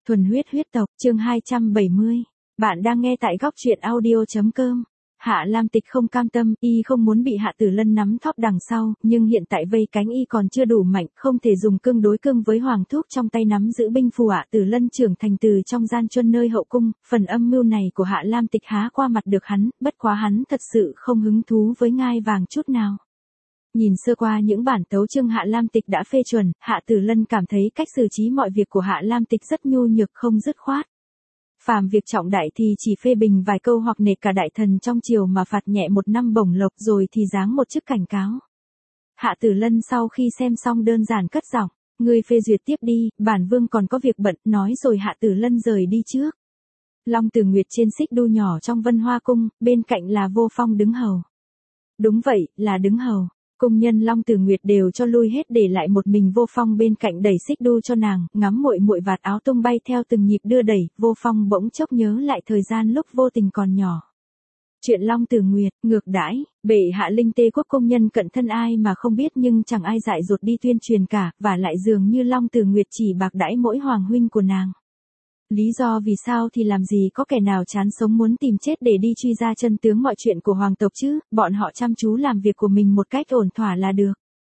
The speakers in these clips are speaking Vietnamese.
Thuần huyết huyết tộc, chương 270. Bạn đang nghe tại góc truyện audio.com. Hạ Lam Tịch không cam tâm, y không muốn bị Hạ Tử Lân nắm thóp đằng sau, nhưng hiện tại vây cánh y còn chưa đủ mạnh, không thể dùng cương đối cương với Hoàng Thúc trong tay nắm giữ binh phù. Hạ Tử Lân trưởng thành từ trong gian chuân nơi hậu cung, phần âm mưu này của Hạ Lam Tịch há qua mặt được hắn, bất quá hắn thật sự không hứng thú với ngai vàng chút nào. Nhìn sơ qua những bản tấu chương Hạ Lam Tịch đã phê chuẩn, Hạ Tử Lân cảm thấy cách xử trí mọi việc của Hạ Lam Tịch rất nhu nhược không dứt khoát. Phàm việc trọng đại thì chỉ phê bình vài câu hoặc nể cả đại thần trong triều mà phạt nhẹ 1 năm bổng lộc rồi thì giáng một chức cảnh cáo. Hạ Tử Lân sau khi xem xong đơn giản cất giọng, ngươi phê duyệt tiếp đi, bản vương còn có việc bận, nói rồi Hạ Tử Lân rời đi trước. Long Tử Nguyệt trên xích đu nhỏ trong Vân Hoa cung, bên cạnh là Vô Phong đứng hầu. Đúng vậy, là đứng hầu. Cung nhân Long Tử Nguyệt đều cho lui hết để lại một mình Vô Phong bên cạnh đẩy xích đu cho nàng, ngắm muội muội vạt áo tung bay theo từng nhịp đưa đẩy, Vô Phong bỗng chốc nhớ lại thời gian lúc vô tình còn nhỏ. Chuyện Long Tử Nguyệt, ngược đãi, bệ hạ linh tê quốc công nhân cận thân ai mà không biết nhưng chẳng ai dại dột đi tuyên truyền cả, và lại dường như Long Tử Nguyệt chỉ bạc đãi mỗi hoàng huynh của nàng. Lý do vì sao thì làm gì có kẻ nào chán sống muốn tìm chết để đi truy ra chân tướng mọi chuyện của hoàng tộc chứ, bọn họ chăm chú làm việc của mình một cách ổn thỏa là được.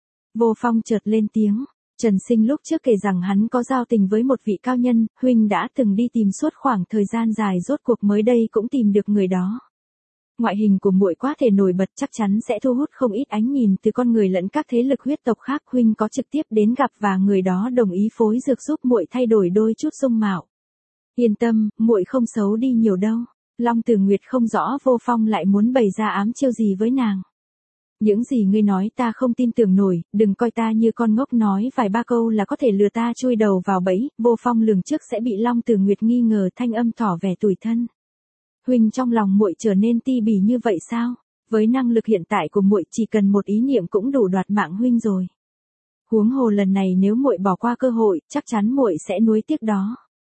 Vô Phong chợt lên tiếng, Trần Sinh lúc trước kể rằng hắn có giao tình với một vị cao nhân, huynh đã từng đi tìm suốt khoảng thời gian dài rốt cuộc mới đây cũng tìm được người đó. Ngoại hình của muội quá thể nổi bật chắc chắn sẽ thu hút không ít ánh nhìn từ con người lẫn các thế lực huyết tộc khác, huynh có trực tiếp đến gặp và người đó đồng ý phối dược giúp muội thay đổi đôi chút dung mạo. Yên tâm, muội không xấu đi nhiều đâu. Long Tử Nguyệt không rõ Vô Phong lại muốn bày ra ám chiêu gì với nàng. Những gì ngươi nói ta không tin tưởng nổi, đừng coi ta như con ngốc nói vài ba câu là có thể lừa ta chui đầu vào bẫy. Vô Phong lường trước sẽ bị Long Tử Nguyệt nghi ngờ, thanh âm tỏ vẻ tủi thân. Huynh trong lòng muội trở nên ti bỉ như vậy sao? Với năng lực hiện tại của muội chỉ cần một ý niệm cũng đủ đoạt mạng huynh rồi. Huống hồ lần này nếu muội bỏ qua cơ hội, chắc chắn muội sẽ nuối tiếc đó.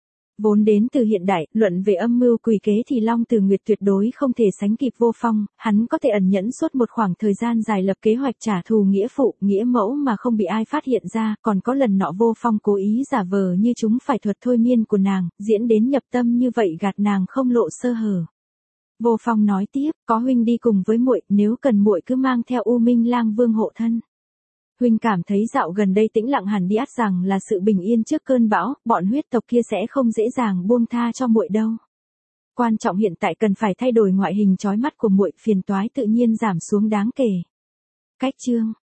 Vốn đến từ hiện đại, luận về âm mưu quỷ kế thì Long Tử Nguyệt tuyệt đối không thể sánh kịp Vô Phong, hắn có thể ẩn nhẫn suốt một khoảng thời gian dài lập kế hoạch trả thù nghĩa phụ, nghĩa mẫu mà không bị ai phát hiện ra, còn có lần nọ Vô Phong cố ý giả vờ như chúng phải thuật thôi miên của nàng, diễn đến nhập tâm như vậy gạt nàng không lộ sơ hở. Vô Phong nói tiếp, có huynh đi cùng với muội, nếu cần muội cứ mang theo U Minh Lang Vương hộ thân. Huynh cảm thấy dạo gần đây tĩnh lặng hẳn đi, ắt rằng là sự bình yên trước cơn bão, bọn huyết tộc kia sẽ không dễ dàng buông tha cho muội đâu. Quan trọng hiện tại cần phải thay đổi ngoại hình chói mắt của muội, phiền toái tự nhiên giảm xuống đáng kể. Cách chương